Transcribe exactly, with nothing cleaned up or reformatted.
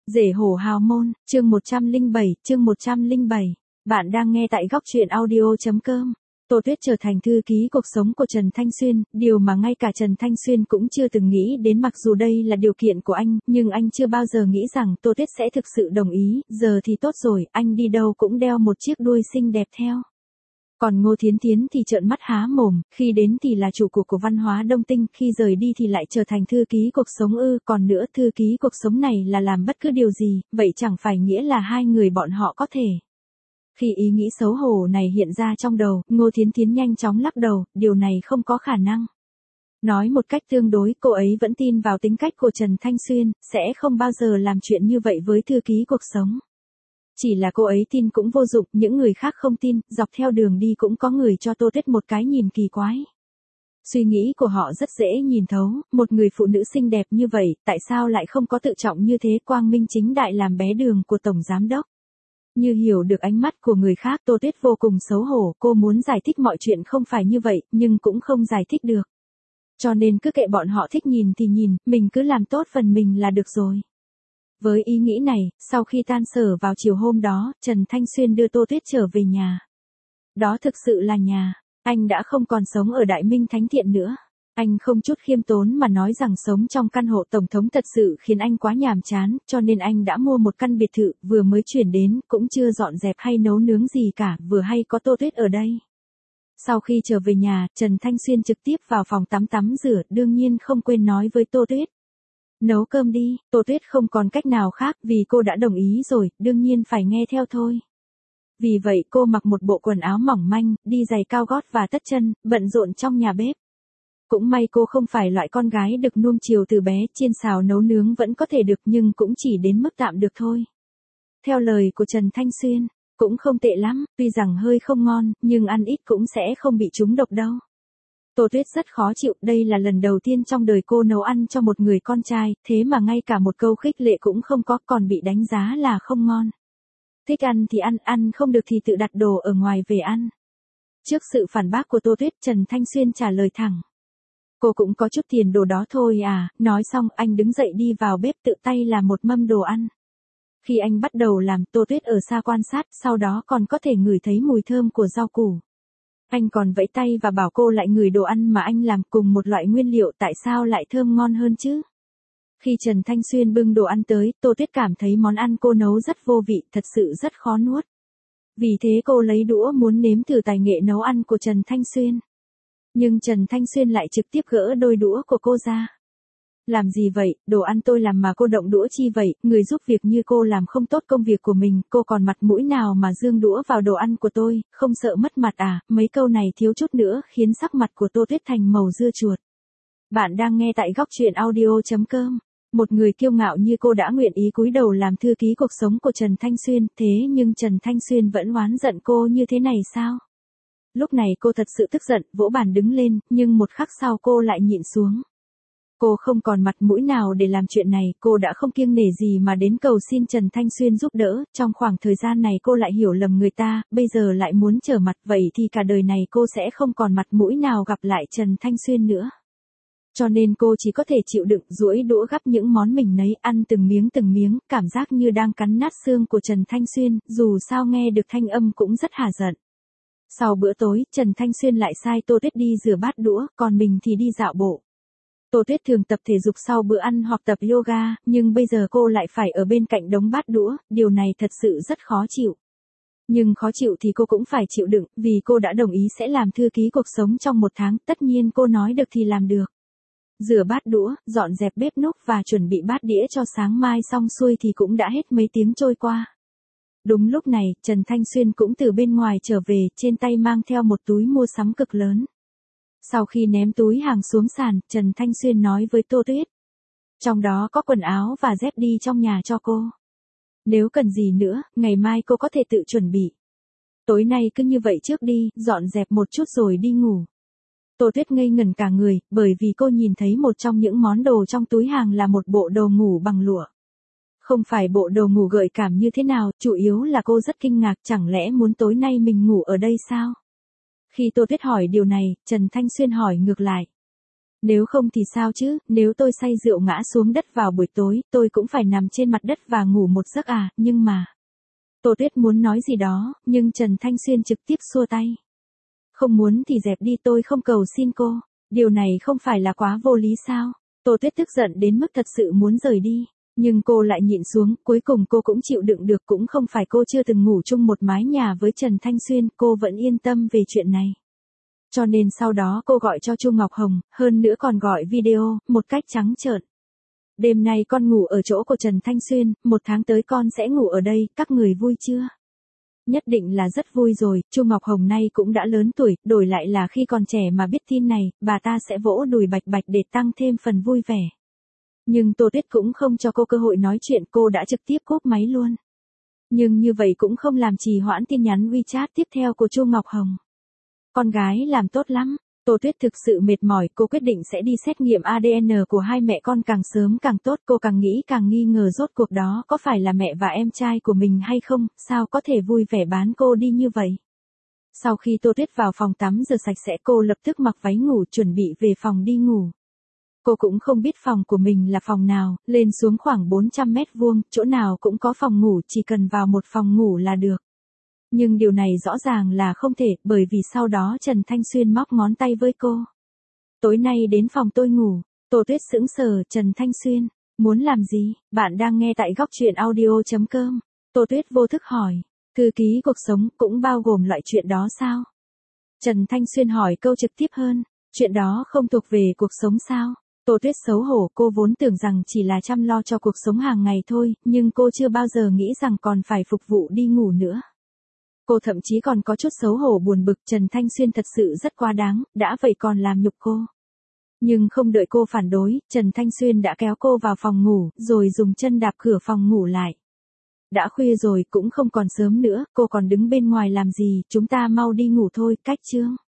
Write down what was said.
Rể hổ hào môn, chương một trăm lẻ bảy, chương một trăm lẻ bảy. Bạn đang nghe tại góc truyện audio.com. Tô Tuyết trở thành thư ký cuộc sống của Trần Thanh Xuyên, điều mà ngay cả Trần Thanh Xuyên cũng chưa từng nghĩ đến, mặc dù đây là điều kiện của anh, nhưng anh chưa bao giờ nghĩ rằng Tô Tuyết sẽ thực sự đồng ý. Giờ thì tốt rồi, anh đi đâu cũng đeo một chiếc đuôi xinh đẹp theo. Còn Ngô Thiến Thiến thì trợn mắt há mồm, khi đến thì là chủ của của văn hóa Đông Tinh, khi rời đi thì lại trở thành thư ký cuộc sống ư, còn nữa thư ký cuộc sống này là làm bất cứ điều gì, vậy chẳng phải nghĩa là hai người bọn họ có thể. Khi ý nghĩ xấu hổ này hiện ra trong đầu, Ngô Thiến Thiến nhanh chóng lắc đầu, điều này không có khả năng. Nói một cách tương đối, cô ấy vẫn tin vào tính cách của Trần Thanh Xuyên, sẽ không bao giờ làm chuyện như vậy với thư ký cuộc sống. Chỉ là cô ấy tin cũng vô dụng, những người khác không tin, dọc theo đường đi cũng có người cho Tô Tuyết một cái nhìn kỳ quái. Suy nghĩ của họ rất dễ nhìn thấu, một người phụ nữ xinh đẹp như vậy, tại sao lại không có tự trọng như thế, quang minh chính đại làm bé đường của tổng giám đốc. Như hiểu được ánh mắt của người khác, Tô Tuyết vô cùng xấu hổ, cô muốn giải thích mọi chuyện không phải như vậy, nhưng cũng không giải thích được. Cho nên cứ kệ bọn họ thích nhìn thì nhìn, mình cứ làm tốt phần mình là được rồi. Với ý nghĩ này, sau khi tan sở vào chiều hôm đó, Trần Thanh Xuyên đưa Tô Tuyết trở về nhà. Đó thực sự là nhà, anh đã không còn sống ở Đại Minh Thánh Thiện nữa. Anh không chút khiêm tốn mà nói rằng sống trong căn hộ tổng thống thật sự khiến anh quá nhàm chán, cho nên anh đã mua một căn biệt thự, vừa mới chuyển đến, cũng chưa dọn dẹp hay nấu nướng gì cả, vừa hay có Tô Tuyết ở đây. Sau khi trở về nhà, Trần Thanh Xuyên trực tiếp vào phòng tắm tắm rửa, đương nhiên không quên nói với Tô Tuyết. Nấu cơm đi, Tô Tuyết không còn cách nào khác, vì cô đã đồng ý rồi, đương nhiên phải nghe theo thôi. Vì vậy cô mặc một bộ quần áo mỏng manh, đi giày cao gót và tất chân, bận rộn trong nhà bếp. Cũng may cô không phải loại con gái được nuông chiều từ bé, chiên xào nấu nướng vẫn có thể được nhưng cũng chỉ đến mức tạm được thôi. Theo lời của Trần Thanh Xuyên, cũng không tệ lắm, tuy rằng hơi không ngon, nhưng ăn ít cũng sẽ không bị trúng độc đâu. Tô Tuyết rất khó chịu, đây là lần đầu tiên trong đời cô nấu ăn cho một người con trai, thế mà ngay cả một câu khích lệ cũng không có, còn bị đánh giá là không ngon. Thích ăn thì ăn, ăn không được thì tự đặt đồ ở ngoài về ăn. Trước sự phản bác của Tô Tuyết, Trần Thanh Xuyên trả lời thẳng. Cô cũng có chút tiền đồ đó thôi à, nói xong anh đứng dậy đi vào bếp tự tay làm một mâm đồ ăn. Khi anh bắt đầu làm, Tô Tuyết ở xa quan sát, sau đó còn có thể ngửi thấy mùi thơm của rau củ. Anh còn vẫy tay và bảo cô lại ngửi đồ ăn mà anh làm, cùng một loại nguyên liệu tại sao lại thơm ngon hơn chứ. Khi Trần Thanh Xuyên bưng đồ ăn tới, Tô Tuyết cảm thấy món ăn cô nấu rất vô vị, thật sự rất khó nuốt. Vì thế cô lấy đũa muốn nếm thử tài nghệ nấu ăn của Trần Thanh Xuyên. Nhưng Trần Thanh Xuyên lại trực tiếp gỡ đôi đũa của cô ra. Làm gì vậy, đồ ăn tôi làm mà cô động đũa chi vậy, người giúp việc như cô làm không tốt công việc của mình, cô còn mặt mũi nào mà giương đũa vào đồ ăn của tôi, không sợ mất mặt à, mấy câu này thiếu chút nữa khiến sắc mặt của Tô Tuyết thành màu dưa chuột. Bạn đang nghe tại góc truyện audio.com. Một người kiêu ngạo như cô đã nguyện ý cúi đầu làm thư ký cuộc sống của Trần Thanh Xuyên, thế nhưng Trần Thanh Xuyên vẫn oán giận cô như thế này sao? Lúc này cô thật sự tức giận, vỗ bàn đứng lên, nhưng một khắc sau cô lại nhịn xuống. Cô không còn mặt mũi nào để làm chuyện này, cô đã không kiêng nể gì mà đến cầu xin Trần Thanh Xuyên giúp đỡ, trong khoảng thời gian này cô lại hiểu lầm người ta, bây giờ lại muốn trở mặt, vậy thì cả đời này cô sẽ không còn mặt mũi nào gặp lại Trần Thanh Xuyên nữa. Cho nên cô chỉ có thể chịu đựng, duỗi đũa gắp những món mình nấy, ăn từng miếng từng miếng, cảm giác như đang cắn nát xương của Trần Thanh Xuyên, dù sao nghe được thanh âm cũng rất hả giận. Sau bữa tối, Trần Thanh Xuyên lại sai Tô Tuyết đi rửa bát đũa, còn mình thì đi dạo bộ. Tô Tuyết thường tập thể dục sau bữa ăn hoặc tập yoga, nhưng bây giờ cô lại phải ở bên cạnh đống bát đũa, điều này thật sự rất khó chịu. Nhưng khó chịu thì cô cũng phải chịu đựng, vì cô đã đồng ý sẽ làm thư ký cuộc sống trong một tháng, tất nhiên cô nói được thì làm được. Rửa bát đũa, dọn dẹp bếp núc và chuẩn bị bát đĩa cho sáng mai xong xuôi thì cũng đã hết mấy tiếng trôi qua. Đúng lúc này, Trần Thanh Xuyên cũng từ bên ngoài trở về, trên tay mang theo một túi mua sắm cực lớn. Sau khi ném túi hàng xuống sàn, Trần Thanh Xuyên nói với Tô Tuyết. Trong đó có quần áo và dép đi trong nhà cho cô. Nếu cần gì nữa, ngày mai cô có thể tự chuẩn bị. Tối nay cứ như vậy trước đi, dọn dẹp một chút rồi đi ngủ. Tô Tuyết ngây ngẩn cả người, bởi vì cô nhìn thấy một trong những món đồ trong túi hàng là một bộ đồ ngủ bằng lụa. Không phải bộ đồ ngủ gợi cảm như thế nào, chủ yếu là cô rất kinh ngạc, chẳng lẽ muốn tối nay mình ngủ ở đây sao? Khi Tô Tuyết hỏi điều này, Trần Thanh Xuyên hỏi ngược lại. Nếu không thì sao chứ, nếu tôi say rượu ngã xuống đất vào buổi tối, tôi cũng phải nằm trên mặt đất và ngủ một giấc à, nhưng mà... Tô Tuyết muốn nói gì đó, nhưng Trần Thanh Xuyên trực tiếp xua tay. Không muốn thì dẹp đi, tôi không cầu xin cô. Điều này không phải là quá vô lý sao? Tô Tuyết tức giận đến mức thật sự muốn rời đi. Nhưng cô lại nhịn xuống, cuối cùng cô cũng chịu đựng được, cũng không phải cô chưa từng ngủ chung một mái nhà với Trần Thanh Xuyên, cô vẫn yên tâm về chuyện này. Cho nên sau đó cô gọi cho Chu Ngọc Hồng, hơn nữa còn gọi video, một cách trắng trợn. Đêm nay con ngủ ở chỗ của Trần Thanh Xuyên, một tháng tới con sẽ ngủ ở đây, các người vui chưa? Nhất định là rất vui rồi, Chu Ngọc Hồng nay cũng đã lớn tuổi, đổi lại là khi còn trẻ mà biết tin này, bà ta sẽ vỗ đùi bạch bạch để tăng thêm phần vui vẻ. Nhưng Tô Tuyết cũng không cho cô cơ hội nói chuyện, cô đã trực tiếp cúp máy luôn. Nhưng như vậy cũng không làm trì hoãn tin nhắn WeChat tiếp theo của Chu Ngọc Hồng. Con gái làm tốt lắm. Tô Tuyết thực sự mệt mỏi, cô quyết định sẽ đi xét nghiệm a đê en của hai mẹ con càng sớm càng tốt. Cô càng nghĩ càng nghi ngờ rốt cuộc đó có phải là mẹ và em trai của mình hay không, sao có thể vui vẻ bán cô đi như vậy. Sau khi Tô Tuyết vào phòng tắm rửa sạch sẽ, cô lập tức mặc váy ngủ chuẩn bị về phòng đi ngủ. Cô cũng không biết phòng của mình là phòng nào, lên xuống khoảng bốn trăm mét vuông, chỗ nào cũng có phòng ngủ, chỉ cần vào một phòng ngủ là được. Nhưng điều này rõ ràng là không thể, bởi vì sau đó Trần Thanh Xuyên móc ngón tay với cô. Tối nay đến phòng tôi ngủ. Tô Tuyết sững sờ, Trần Thanh Xuyên, muốn làm gì? Bạn đang nghe tại góc truyện audio chấm com. Tô Tuyết vô thức hỏi, thư ký cuộc sống cũng bao gồm loại chuyện đó sao? Trần Thanh Xuyên hỏi câu trực tiếp hơn, chuyện đó không thuộc về cuộc sống sao? Tô Tuyết xấu hổ, cô vốn tưởng rằng chỉ là chăm lo cho cuộc sống hàng ngày thôi, nhưng cô chưa bao giờ nghĩ rằng còn phải phục vụ đi ngủ nữa. Cô thậm chí còn có chút xấu hổ buồn bực, Trần Thanh Xuyên thật sự rất quá đáng, đã vậy còn làm nhục cô. Nhưng không đợi cô phản đối, Trần Thanh Xuyên đã kéo cô vào phòng ngủ, rồi dùng chân đạp cửa phòng ngủ lại. Đã khuya rồi, cũng không còn sớm nữa, cô còn đứng bên ngoài làm gì, chúng ta mau đi ngủ thôi, cách chương.